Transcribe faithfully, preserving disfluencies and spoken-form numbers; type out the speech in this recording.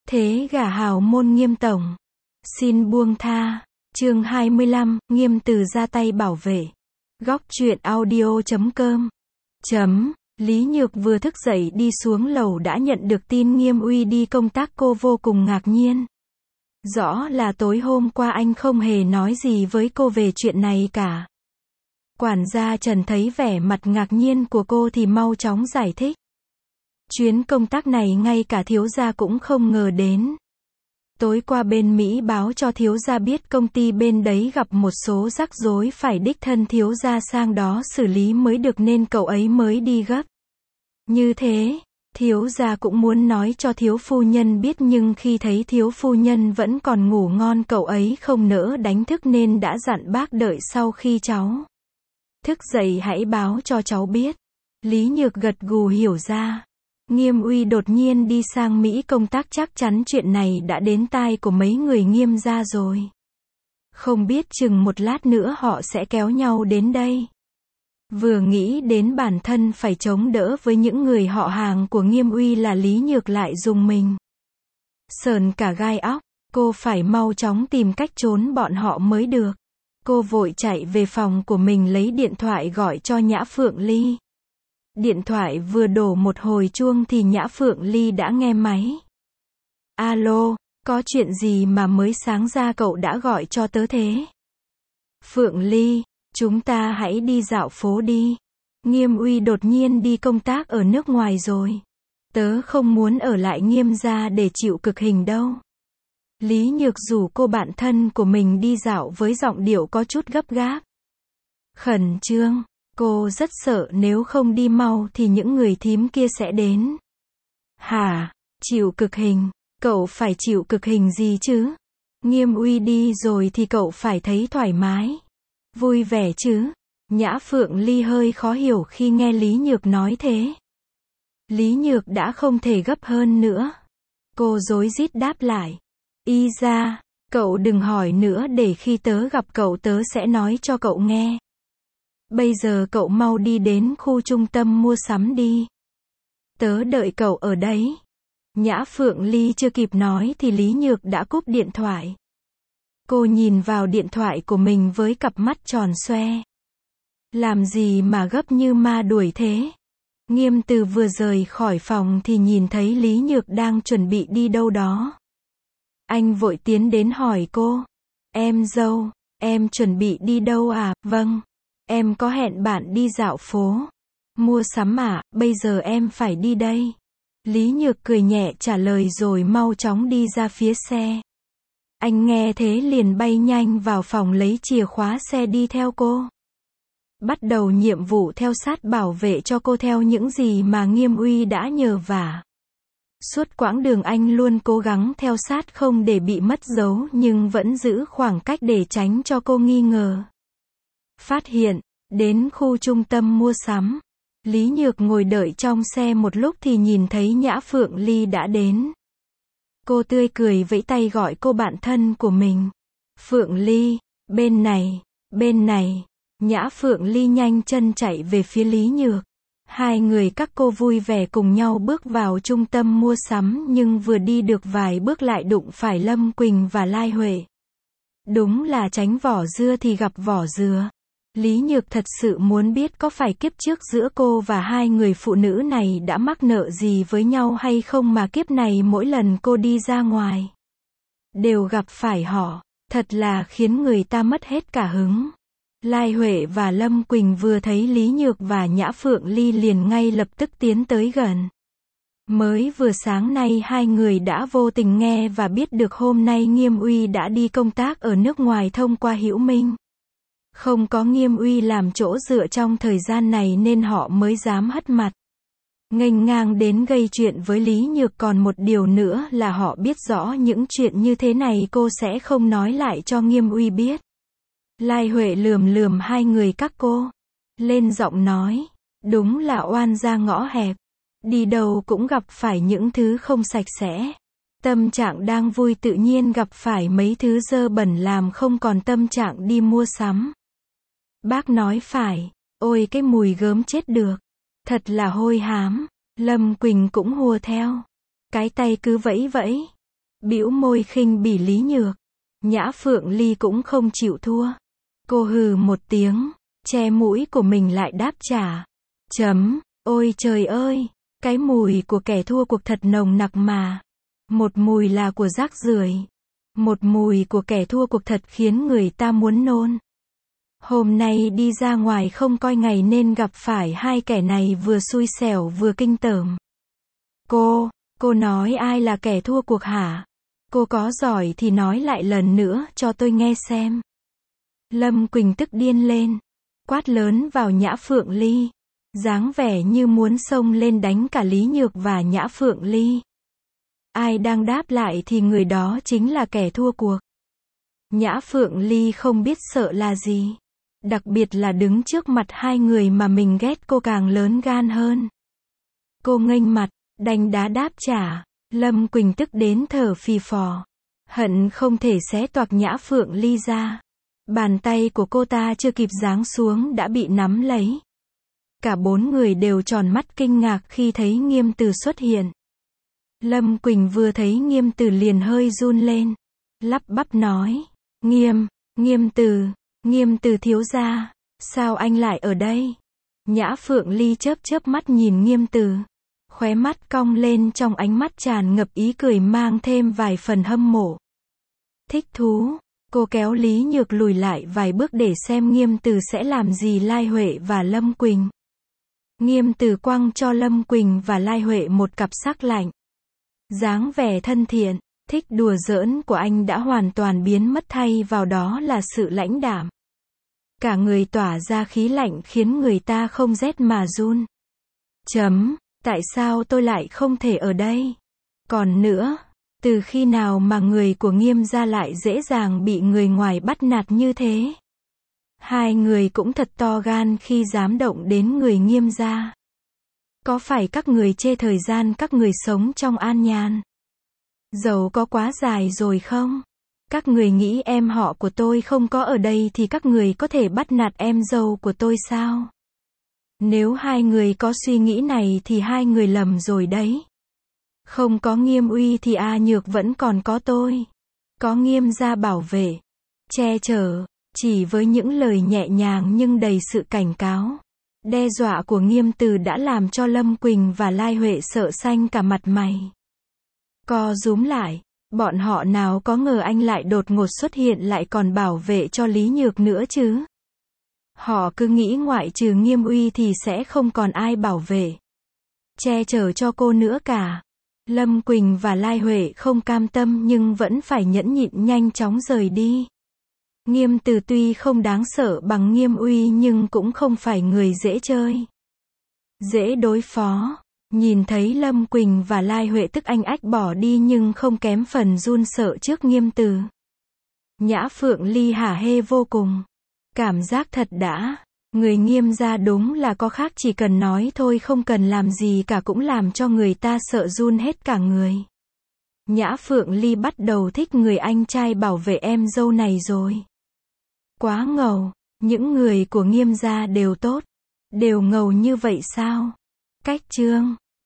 Thế gả hào môn Nghiêm tổng. Xin buông tha. Chương hai mươi lăm, Nghiêm từ ra tay bảo vệ. Góc truyện audio chấm com. Chấm. Lý Nhược vừa thức dậy đi xuống lầu đã nhận được tin Nghiêm Uy đi công tác, cô vô cùng ngạc nhiên. Rõ là tối hôm qua anh không hề nói gì với cô về chuyện này cả. Quản gia Trần thấy vẻ mặt ngạc nhiên của cô thì mau chóng giải thích. Chuyến công tác này ngay cả thiếu gia cũng không ngờ đến. Tối qua bên Mỹ báo cho thiếu gia biết công ty bên đấy gặp một số rắc rối, phải đích thân thiếu gia sang đó xử lý mới được nên cậu ấy mới đi gấp. Như thế, thiếu gia cũng muốn nói cho thiếu phu nhân biết, nhưng khi thấy thiếu phu nhân vẫn còn ngủ ngon cậu ấy không nỡ đánh thức nên đã dặn bác đợi sau khi cháu thức dậy hãy báo cho cháu biết. Lý Nhược gật gù hiểu ra. Nghiêm Uy đột nhiên đi sang Mỹ công tác, chắc chắn chuyện này đã đến tai của mấy người Nghiêm gia rồi. Không biết chừng một lát nữa họ sẽ kéo nhau đến đây. Vừa nghĩ đến bản thân phải chống đỡ với những người họ hàng của Nghiêm Uy là Lý Nhược lại rùng mình. Sờn cả gai óc, cô phải mau chóng tìm cách trốn bọn họ mới được. Cô vội chạy về phòng của mình lấy điện thoại gọi cho Nhã Phượng Ly. Điện thoại vừa đổ một hồi chuông thì Nhã Phượng Ly đã nghe máy. Alo, có chuyện gì mà mới sáng ra cậu đã gọi cho tớ thế? Phượng Ly, chúng ta hãy đi dạo phố đi. Nghiêm Uy đột nhiên đi công tác ở nước ngoài rồi. Tớ không muốn ở lại Nghiêm gia để chịu cực hình đâu. Lý Nhược rủ cô bạn thân của mình đi dạo với giọng điệu có chút gấp gáp. Khẩn trương. Cô rất sợ nếu không đi mau thì những người thím kia sẽ đến. Hả? Chịu cực hình? Cậu phải chịu cực hình gì chứ? Nghiêm Uy đi rồi thì cậu phải thấy thoải mái, vui vẻ chứ. Nhã Phượng Ly hơi khó hiểu khi nghe Lý Nhược nói thế. Lý Nhược đã không thể gấp hơn nữa. Cô rối rít đáp lại. Y ra, cậu đừng hỏi nữa, để khi tớ gặp cậu tớ sẽ nói cho cậu nghe. Bây giờ cậu mau đi đến khu trung tâm mua sắm đi. Tớ đợi cậu ở đấy. Nhã Phượng Ly chưa kịp nói thì Lý Nhược đã cúp điện thoại. Cô nhìn vào điện thoại của mình với cặp mắt tròn xoe. Làm gì mà gấp như ma đuổi thế? Nghiêm Từ vừa rời khỏi phòng thì nhìn thấy Lý Nhược đang chuẩn bị đi đâu đó. Anh vội tiến đến hỏi cô. Em dâu, em chuẩn bị đi đâu à? Vâng. Em có hẹn bạn đi dạo phố. Mua sắm à? Bây giờ em phải đi đây. Lý Nhược cười nhẹ trả lời rồi mau chóng đi ra phía xe. Anh nghe thế liền bay nhanh vào phòng lấy chìa khóa xe đi theo cô. Bắt đầu nhiệm vụ theo sát bảo vệ cho cô theo những gì mà Nghiêm Uy đã nhờ vả. Suốt quãng đường anh luôn cố gắng theo sát không để bị mất dấu, nhưng vẫn giữ khoảng cách để tránh cho cô nghi ngờ. Phát hiện, đến khu trung tâm mua sắm. Lý Nhược ngồi đợi trong xe một lúc thì nhìn thấy Nhã Phượng Ly đã đến. Cô tươi cười vẫy tay gọi cô bạn thân của mình. Phượng Ly, bên này, bên này. Nhã Phượng Ly nhanh chân chạy về phía Lý Nhược. Hai người các cô vui vẻ cùng nhau bước vào trung tâm mua sắm, nhưng vừa đi được vài bước lại đụng phải Lâm Quỳnh và Lai Huệ. Đúng là tránh vỏ dưa thì gặp vỏ dừa. Lý Nhược thật sự muốn biết có phải kiếp trước giữa cô và hai người phụ nữ này đã mắc nợ gì với nhau hay không mà kiếp này mỗi lần cô đi ra ngoài đều gặp phải họ, thật là khiến người ta mất hết cả hứng. Lai Huệ và Lâm Quỳnh vừa thấy Lý Nhược và Nhã Phượng Ly liền ngay lập tức tiến tới gần. Mới vừa sáng nay hai người đã vô tình nghe và biết được hôm nay Nghiêm Uy đã đi công tác ở nước ngoài thông qua Hữu Minh. Không có Nghiêm Uy làm chỗ dựa trong thời gian này nên họ mới dám hất mặt nghênh ngang đến gây chuyện với Lý Nhược. Còn một điều nữa là họ biết rõ những chuyện như thế này cô sẽ không nói lại cho Nghiêm Uy biết. Lai Huệ lườm lườm hai người các cô, lên giọng nói, đúng là oan gia ngõ hẹp, đi đâu cũng gặp phải những thứ không sạch sẽ. Tâm trạng đang vui tự nhiên gặp phải mấy thứ dơ bẩn làm không còn tâm trạng đi mua sắm. Bác nói phải, ôi cái mùi gớm chết được, thật là hôi hám. Lâm Quỳnh cũng hùa theo, cái tay cứ vẫy vẫy. bĩu môi khinh bỉ Lý Nhược. Nhã Phượng Ly cũng không chịu thua. Cô hừ một tiếng, che mũi của mình lại đáp trả. Chấm, ôi trời ơi, cái mùi của kẻ thua cuộc thật nồng nặc mà. Một mùi là của rác rưởi. Một mùi của kẻ thua cuộc thật khiến người ta muốn nôn. Hôm nay đi ra ngoài không coi ngày nên gặp phải hai kẻ này vừa xui xẻo vừa kinh tởm. Cô, cô nói ai là kẻ thua cuộc hả? Cô có giỏi thì nói lại lần nữa cho tôi nghe xem. Lâm Quỳnh tức điên lên, quát lớn vào Nhã Phượng Ly, dáng vẻ như muốn xông lên đánh cả Lý Nhược và Nhã Phượng Ly. Ai đang đáp lại thì người đó chính là kẻ thua cuộc. Nhã Phượng Ly không biết sợ là gì. Đặc biệt là đứng trước mặt hai người mà mình ghét cô càng lớn gan hơn. Cô nghênh mặt, đành đá đáp trả. Lâm Quỳnh tức đến thở phì phò. Hận không thể xé toạc Nhã Phượng Ly ra. Bàn tay của cô ta chưa kịp giáng xuống đã bị nắm lấy. Cả bốn người đều tròn mắt kinh ngạc khi thấy Nghiêm Từ xuất hiện. Lâm Quỳnh vừa thấy Nghiêm Từ liền hơi run lên. Lắp bắp nói. Nghiêm, Nghiêm Từ, Nghiêm Từ thiếu gia, sao anh lại ở đây? Nhã Phượng Ly chớp chớp mắt nhìn Nghiêm Từ. Khóe mắt cong lên trong ánh mắt tràn ngập ý cười mang thêm vài phần hâm mộ. Thích thú, cô kéo Lý Nhược lùi lại vài bước để xem Nghiêm Từ sẽ làm gì Lai Huệ và Lâm Quỳnh. Nghiêm Từ quăng cho Lâm Quỳnh và Lai Huệ một cặp sắc lạnh. Dáng vẻ thân thiện, thích đùa giỡn của anh đã hoàn toàn biến mất, thay vào đó là sự lãnh đạm. Cả người tỏa ra khí lạnh khiến người ta không rét mà run. Chấm, tại sao tôi lại không thể ở đây? Còn nữa, từ khi nào mà người của Nghiêm gia lại dễ dàng bị người ngoài bắt nạt như thế? Hai người cũng thật to gan khi dám động đến người Nghiêm gia. Có phải các người chê thời gian các người sống trong an nhàn? Dầu có quá dài rồi không? Các người nghĩ em họ của tôi không có ở đây thì các người có thể bắt nạt em dâu của tôi sao? Nếu hai người có suy nghĩ này thì hai người lầm rồi đấy. Không có Nghiêm uy thì A Nhược vẫn còn có tôi. Có Nghiêm gia bảo vệ, che chở, chỉ với những lời nhẹ nhàng nhưng đầy sự cảnh cáo. Đe dọa của Nghiêm Từ đã làm cho Lâm Quỳnh và Lai Huệ sợ xanh cả mặt mày. Co rúm lại, bọn họ nào có ngờ anh lại đột ngột xuất hiện lại còn bảo vệ cho Lý Nhược nữa chứ. Họ cứ nghĩ ngoại trừ Nghiêm uy thì sẽ không còn ai bảo vệ, che chở cho cô nữa cả. Lâm Quỳnh và Lai Huệ không cam tâm nhưng vẫn phải nhẫn nhịn nhanh chóng rời đi. Nghiêm Từ tuy không đáng sợ bằng Nghiêm uy nhưng cũng không phải người dễ chơi, dễ đối phó. Nhìn thấy Lâm Quỳnh và Lai Huệ tức anh ách bỏ đi nhưng không kém phần run sợ trước Nghiêm Từ. Nhã Phượng Ly hả hê vô cùng. Cảm giác thật đã. Người Nghiêm gia đúng là có khác, chỉ cần nói thôi không cần làm gì cả cũng làm cho người ta sợ run hết cả người. Nhã Phượng Ly bắt đầu thích người anh trai bảo vệ em dâu này rồi. Quá ngầu. Những người của Nghiêm gia đều tốt. Đều ngầu như vậy sao? Cách chương